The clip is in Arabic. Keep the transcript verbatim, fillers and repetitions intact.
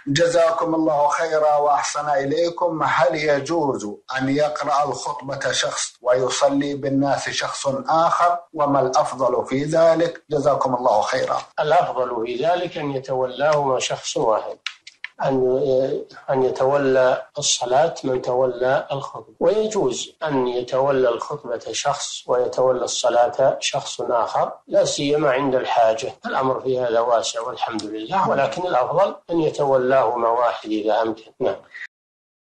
جزاكم الله خيرا وأحسن إليكم. هل يجوز أن يقرأ الخطبة شخص ويصلي بالناس شخص آخر، وما الأفضل في ذلك؟ جزاكم الله خيرا. الأفضل في ذلك أن يتولاهما شخص واحد، أن أن يتولى الصلاة من تولى الخطبة، ويجوز أن يتولى الخطبة شخص ويتولى الصلاة شخص آخر، لا سيما عند الحاجة. الأمر في هذا واسع والحمد لله، ولكن الأفضل أن يتولاهما واحد إذا أمكن. نعم.